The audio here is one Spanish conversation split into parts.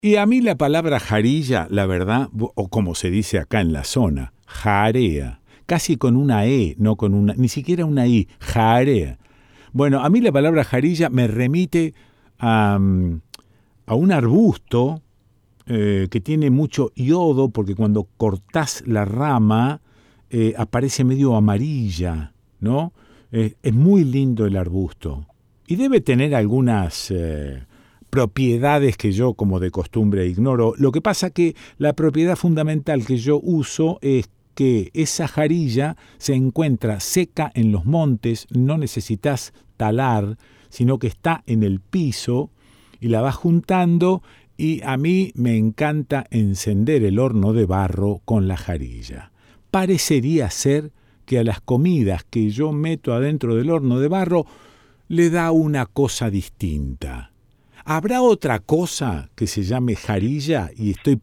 Y a mí la palabra jarilla, la verdad, o como se dice acá en la zona, jarea, casi con una E, no con una, ni siquiera una I, jarea. Bueno, a mí la palabra jarilla me remite a un arbusto que tiene mucho yodo, porque cuando cortás la rama aparece medio amarilla, ¿no? Es muy lindo el arbusto. Y debe tener algunas propiedades que yo, como de costumbre, ignoro. Lo que pasa que la propiedad fundamental que yo uso es que esa jarilla se encuentra seca en los montes, no necesitas talar, sino que está en el piso y la vas juntando, y a mí me encanta encender el horno de barro con la jarilla. Parecería ser que a las comidas que yo meto adentro del horno de barro le da una cosa distinta. ¿Habrá otra cosa que se llame jarilla? Y estoy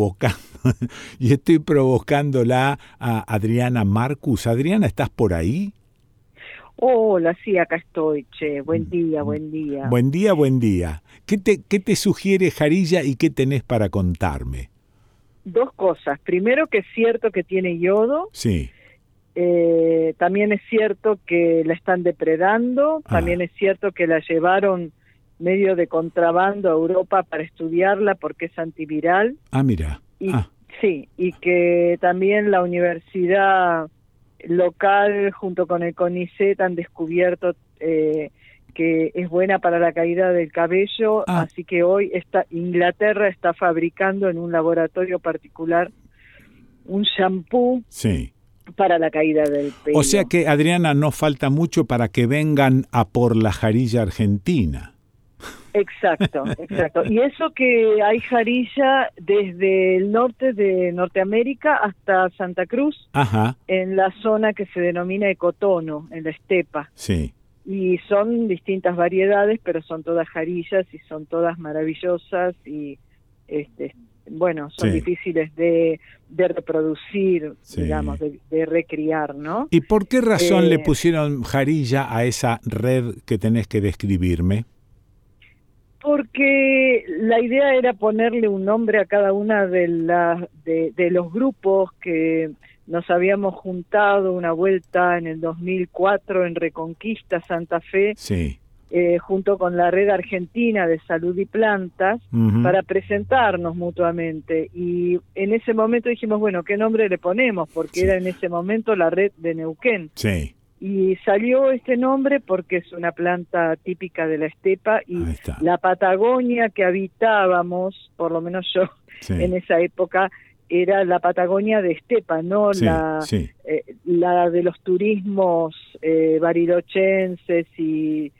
provocándola a Adriana Marcus. Adriana, ¿estás por ahí? Hola, sí, acá estoy, che. Buen día, buen día. Buen día, buen día. ¿Qué te sugiere jarilla y qué tenés para contarme? Dos cosas. Primero, que es cierto que tiene yodo. Sí. También es cierto que la están depredando. También es cierto que la llevaron medio de contrabando a Europa para estudiarla porque es antiviral. Mira. Sí, y que también la universidad local junto con el CONICET han descubierto que es buena para la caída del cabello, así que hoy Inglaterra está fabricando en un laboratorio particular un shampoo para la caída del pelo. O sea que, Adriana, no falta mucho para que vengan a por la jarilla argentina. Exacto. Y eso que hay jarilla desde el norte de Norteamérica hasta Santa Cruz, en la zona que se denomina Ecotono, en la estepa. Sí. Y son distintas variedades, pero son todas jarillas y son todas maravillosas y son difíciles de reproducir, digamos, de recriar, ¿no? ¿Y por qué razón le pusieron jarilla a esa red que tenés que describirme? Porque la idea era ponerle un nombre a cada una de los grupos que nos habíamos juntado una vuelta en el 2004 en Reconquista, Santa Fe, junto con la Red Argentina de Salud y Plantas, para presentarnos mutuamente. Y en ese momento dijimos, bueno, ¿qué nombre le ponemos? Porque era en ese momento la red de Neuquén. Sí. Y salió este nombre porque es una planta típica de la estepa y la Patagonia que habitábamos, por lo menos yo en esa época, era la Patagonia de estepa, no la de los turismos barilochenses y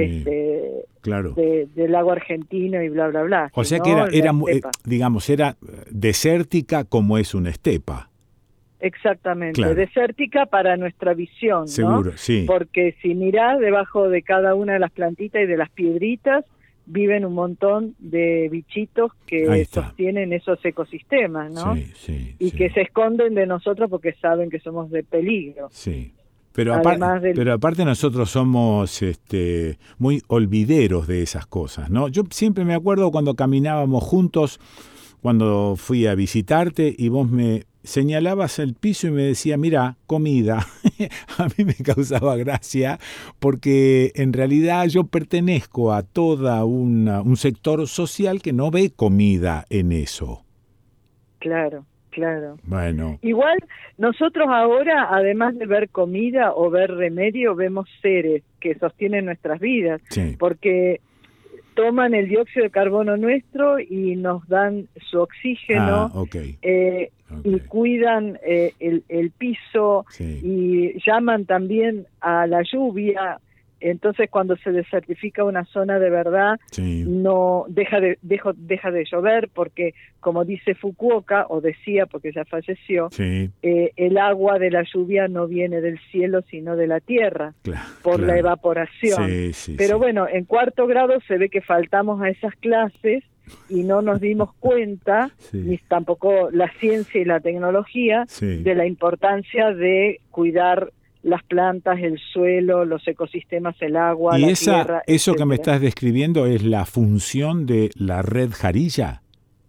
del lago argentino y bla, bla, bla. O sea que era desértica como es una estepa. Exactamente, desértica para nuestra visión, seguro, ¿no? Sí. Porque si mirás debajo de cada una de las plantitas y de las piedritas, viven un montón de bichitos que sostienen esos ecosistemas, ¿no? Que se esconden de nosotros porque saben que somos de peligro. Sí. Pero aparte nosotros somos muy olvideros de esas cosas, ¿no? Yo siempre me acuerdo cuando caminábamos juntos, cuando fui a visitarte y vos me señalabas el piso y me decía, mira, comida. A mí me causaba gracia porque en realidad yo pertenezco a toda un sector social que no ve comida en eso. Claro. Bueno. Igual nosotros ahora, además de ver comida o ver remedio, vemos seres que sostienen nuestras vidas, porque toman el dióxido de carbono nuestro y nos dan su oxígeno, y cuidan el piso, y llaman también a la lluvia. Entonces, cuando se desertifica una zona de verdad, no deja de llover, porque, como dice Fukuoka, o decía porque ya falleció, el agua de la lluvia no viene del cielo, sino de la tierra, por la evaporación. Pero bueno, en cuarto grado se ve que faltamos a esas clases y no nos dimos cuenta, ni tampoco la ciencia y la tecnología, de la importancia de cuidar las plantas, el suelo, los ecosistemas, el agua, la tierra. ¿Y eso que me estás describiendo es la función de la red jarilla?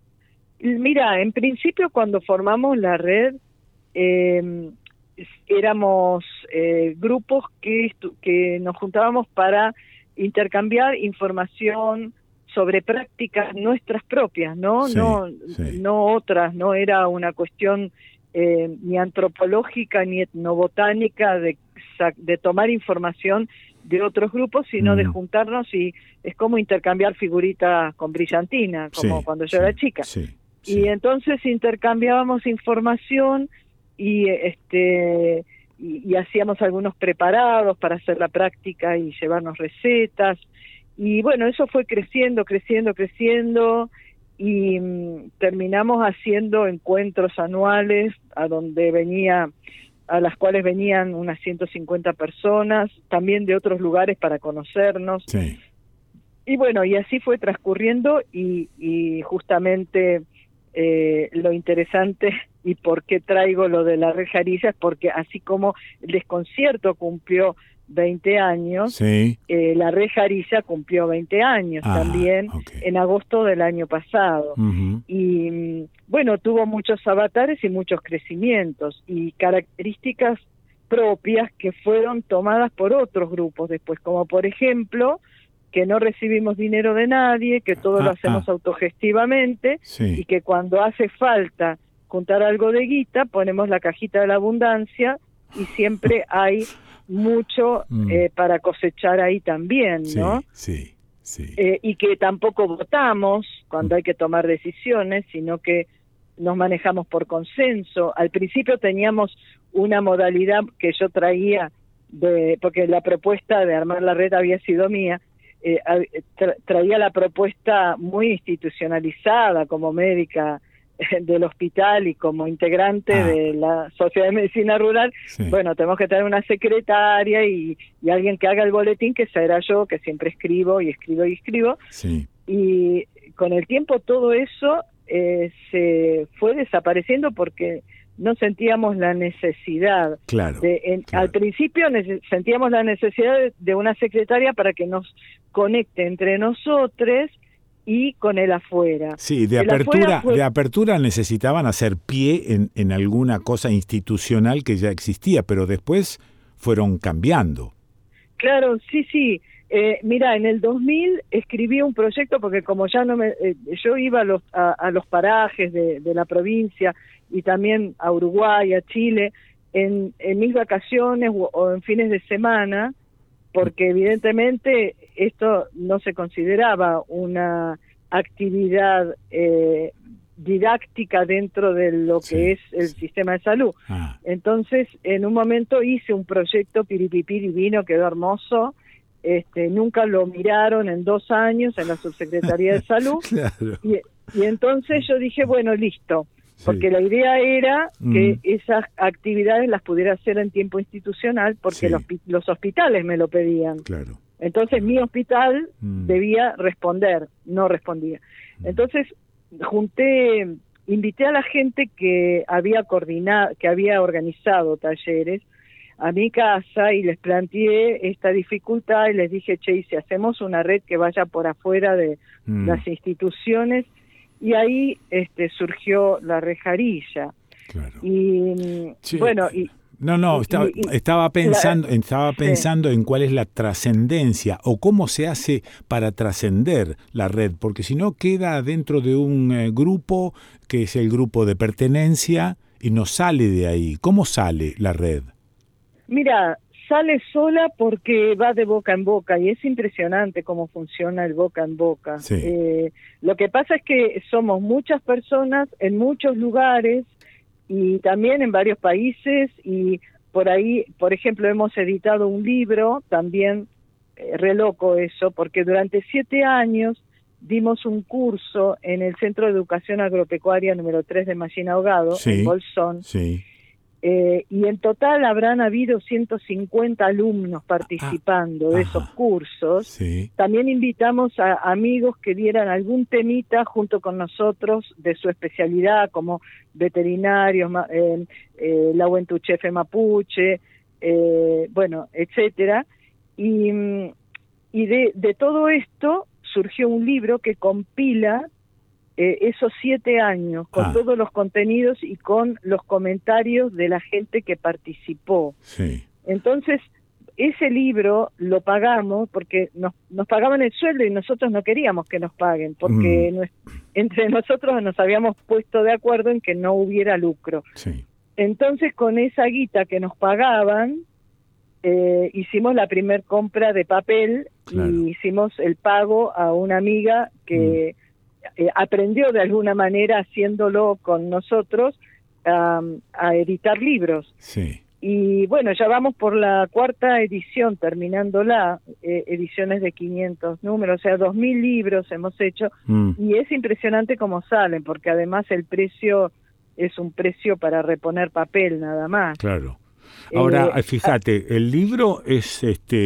Mira, en principio cuando formamos la red, éramos grupos que nos juntábamos para intercambiar información sobre prácticas nuestras propias, ¿no? Sí, no otras, no era una cuestión ni antropológica ni etnobotánica de tomar información de otros grupos, sino de juntarnos, y es como intercambiar figuritas con brillantina, como cuando yo era chica. Y entonces intercambiábamos información y hacíamos algunos preparados para hacer la práctica y llevarnos recetas. Y bueno, eso fue creciendo y terminamos haciendo encuentros anuales a las cuales venían unas 150 personas, también de otros lugares para conocernos. Sí. Y bueno, y así fue transcurriendo y justamente lo interesante y por qué traigo lo de la Red Jarilla es porque así como el desconcierto cumplió 20 años, la Red Jarilla cumplió 20 años también en agosto del año pasado. Y bueno, tuvo muchos avatares y muchos crecimientos y características propias que fueron tomadas por otros grupos después, como por ejemplo que no recibimos dinero de nadie, que todo lo hacemos autogestivamente y que cuando hace falta juntar algo de guita, ponemos la cajita de la abundancia y siempre hay mucho para cosechar ahí también, ¿no? Sí. Y que tampoco votamos cuando hay que tomar decisiones, sino que nos manejamos por consenso. Al principio teníamos una modalidad que yo traía, porque la propuesta de armar la red había sido mía, traía la propuesta muy institucionalizada como médica del hospital y como integrante de la Sociedad de Medicina Rural. Bueno, tenemos que tener una secretaria y alguien que haga el boletín, que será yo, que siempre escribo. Y con el tiempo todo eso se fue desapareciendo porque no sentíamos la necesidad. Al principio sentíamos la necesidad de una secretaria para que nos conecte entre nosotros y con el afuera. Sí, de apertura necesitaban hacer pie en alguna cosa institucional que ya existía, pero después fueron cambiando. Claro, sí. Mira, en el 2000 escribí un proyecto porque como ya yo iba a los parajes de la provincia y también a Uruguay, a Chile, en mis vacaciones o en fines de semana, porque evidentemente esto no se consideraba una actividad didáctica dentro de lo que es el sistema de salud. Entonces, en un momento hice un proyecto piripipí divino, quedó hermoso. Nunca lo miraron en 2 años en la Subsecretaría de Salud. Y entonces yo dije, bueno, listo, porque la idea era que esas actividades las pudiera hacer en tiempo institucional, porque los hospitales me lo pedían. Entonces mi hospital debía responder, no respondía. Entonces invité a la gente que había organizado talleres a mi casa y les planteé esta dificultad y les dije, y si hacemos una red que vaya por afuera de las instituciones, y ahí surgió la Red Jarilla. Y bueno, estaba pensando en cuál es la trascendencia o cómo se hace para trascender la red, porque si no queda dentro de un grupo que es el grupo de pertenencia y no sale de ahí. ¿Cómo sale la red? Mira, sale sola porque va de boca en boca y es impresionante cómo funciona el boca en boca. Lo que pasa es que somos muchas personas en muchos lugares y también en varios países, y por ahí, por ejemplo, hemos editado un libro, también re loco eso, porque durante 7 años dimos un curso en el Centro de Educación Agropecuaria número 3 de Machín Ahogado, en Bolsón. Y en total habrán habido 150 alumnos participando de esos cursos. También invitamos a amigos que dieran algún temita junto con nosotros de su especialidad, como veterinarios, la Huentuchefe Mapuche, bueno, etcétera. Y de todo esto surgió un libro que compila esos 7 años, con todos los contenidos y con los comentarios de la gente que participó. Sí. Entonces, ese libro lo pagamos porque nos pagaban el sueldo y nosotros no queríamos que nos paguen, porque entre nosotros nos habíamos puesto de acuerdo en que no hubiera lucro. Sí. Entonces, con esa guita que nos pagaban, hicimos la primer compra de papel. Claro. Y hicimos el pago a una amiga que aprendió de alguna manera, haciéndolo con nosotros, a editar libros. Sí. Y bueno, ya vamos por la 4ª edición, terminándola, ediciones de 500 números, o sea, 2.000 libros hemos hecho, y es impresionante cómo salen, porque además el precio es un precio para reponer papel nada más. Claro. Ahora, fíjate, el libro es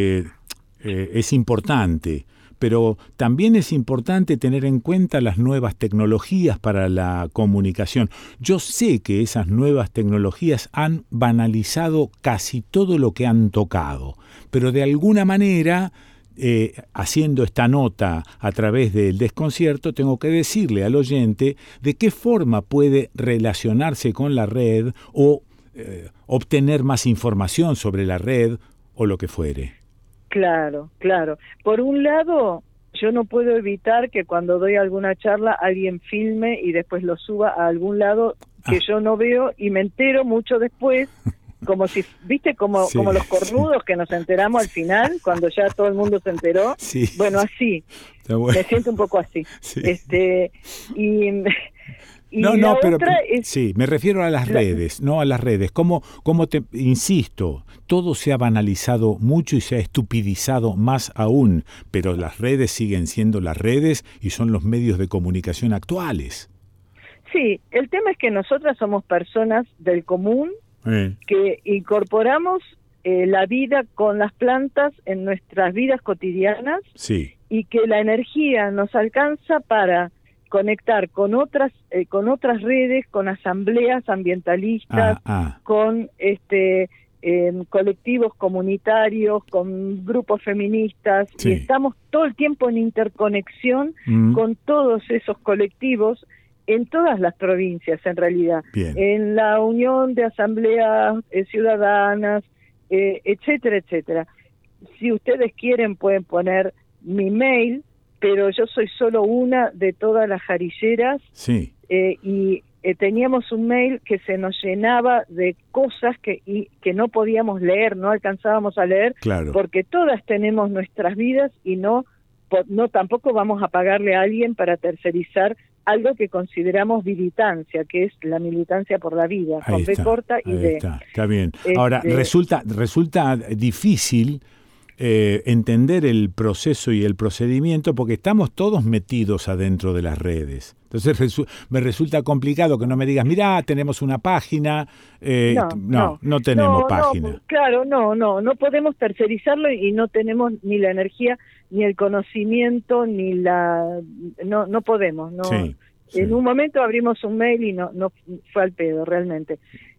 importante, pero también es importante tener en cuenta las nuevas tecnologías para la comunicación. Yo sé que esas nuevas tecnologías han banalizado casi todo lo que han tocado, pero de alguna manera, haciendo esta nota a través del desconcierto, tengo que decirle al oyente de qué forma puede relacionarse con la red o obtener más información sobre la red o lo que fuere. Claro, claro. Por un lado, yo no puedo evitar que cuando doy alguna charla alguien filme y después lo suba a algún lado que yo no veo y me entero mucho después, como si, ¿viste? Como los cornudos que nos enteramos al final, cuando ya todo el mundo se enteró. Sí. Bueno, así. Bueno. Me siento un poco así. Sí. No, pero sí, me refiero a las redes, no a las redes. Como te insisto, todo se ha banalizado mucho y se ha estupidizado más aún, pero las redes siguen siendo las redes y son los medios de comunicación actuales. Sí, el tema es que nosotras somos personas del común que incorporamos la vida con las plantas en nuestras vidas cotidianas. Sí. Y que la energía nos alcanza para conectar con otras redes, con asambleas ambientalistas, con colectivos comunitarios, con grupos feministas, y estamos todo el tiempo en interconexión con todos esos colectivos en todas las provincias, en realidad. Bien. En la unión de asambleas ciudadanas, etcétera, etcétera. Si ustedes quieren pueden poner mi mail, pero yo soy solo una de todas las jarilleras. Sí. Y teníamos un mail que se nos llenaba de cosas que no podíamos leer, no alcanzábamos a leer, claro, porque todas tenemos nuestras vidas y no tampoco vamos a pagarle a alguien para tercerizar algo que consideramos militancia, que es la militancia por la vida, ahí con está, B corta y D. Está bien. Ahora, resulta difícil entender el proceso y el procedimiento porque estamos todos metidos adentro de las redes. Entonces me resulta complicado que no me digas, mirá, tenemos una página. No tenemos página. Claro, no podemos tercerizarlo y no tenemos ni la energía, ni el conocimiento, ni no podemos. No. Sí, sí. En un momento abrimos un mail y no fue al pedo, realmente.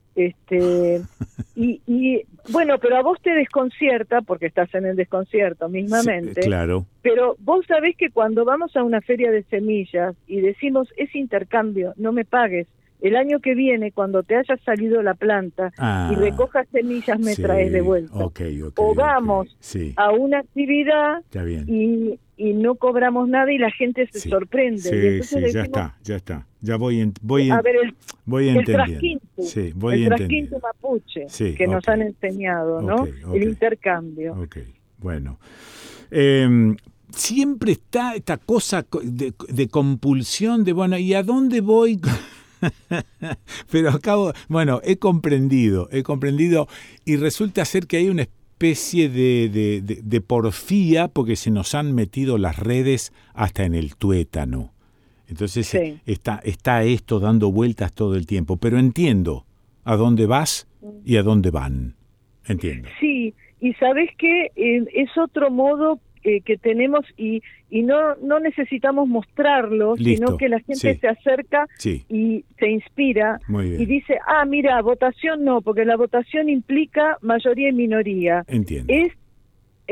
Y bueno, pero a vos te desconcierta, porque estás en el desconcierto mismamente. Sí, claro. Pero vos sabés que cuando vamos a una feria de semillas y decimos, es intercambio, no me pagues, el año que viene, cuando te haya salido la planta y recojas semillas, me traes de vuelta. O vamos a una actividad y no cobramos nada y la gente se sorprende. Sí, y entonces decimos, ya está. Ya voy a ver, voy entendiendo. El trasquinto mapuche que nos han enseñado, ¿no? El intercambio. Bueno. Siempre está esta cosa de compulsión de, bueno, ¿y a dónde voy? Pero he comprendido y resulta ser que hay una especie de porfía porque se nos han metido las redes hasta en el tuétano. Entonces está esto dando vueltas todo el tiempo, pero entiendo a dónde vas y a dónde van. Entiendo. Sí, y sabes que es otro modo que tenemos y no necesitamos mostrarlo, sino que la gente se acerca y se inspira y dice, mira, votación no, porque la votación implica mayoría y minoría. Entiendo.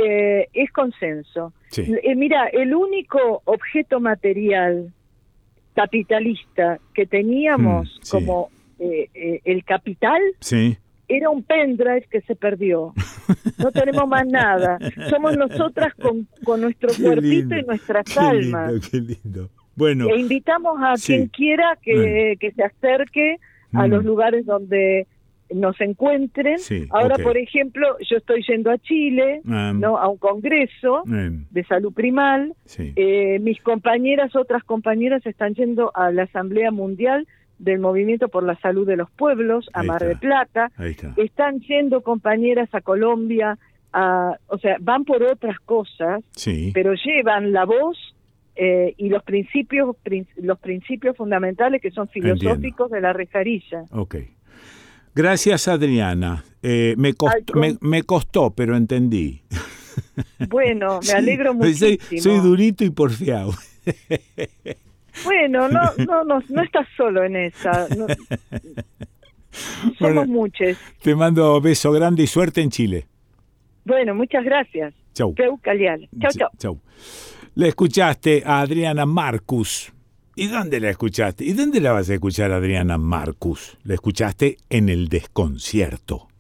Es consenso. Mira, el único objeto material capitalista que teníamos sí. como el capital, sí. era un pendrive que se perdió. No tenemos más nada. Somos nosotras con nuestro cuerpito y nuestras almas. Qué lindo. Bueno, e invitamos a quien quiera que se acerque a los lugares donde nos encuentren. Sí, ahora, por ejemplo, yo estoy yendo a Chile, ¿no? A un congreso de salud primal. Sí. Mis compañeras, otras compañeras, están yendo a la Asamblea Mundial del Movimiento por la Salud de los Pueblos, a Mar del Plata. Están yendo compañeras a Colombia, o sea, van por otras cosas, sí. pero llevan la voz y los principios fundamentales que son filosóficos de la Rejarilla. Ok. Gracias, Adriana. Me costó, pero entendí. Bueno, me alegro muchísimo. Soy durito y porfiado. Bueno, no estás solo en esa. No, somos muchos. Te mando beso grande y suerte en Chile. Bueno, muchas gracias. Chau. Chau. Le escuchaste a Adriana Marcus. ¿Y dónde la escuchaste? ¿Y dónde la vas a escuchar, Adriana Marcus? La escuchaste en El Desconcierto.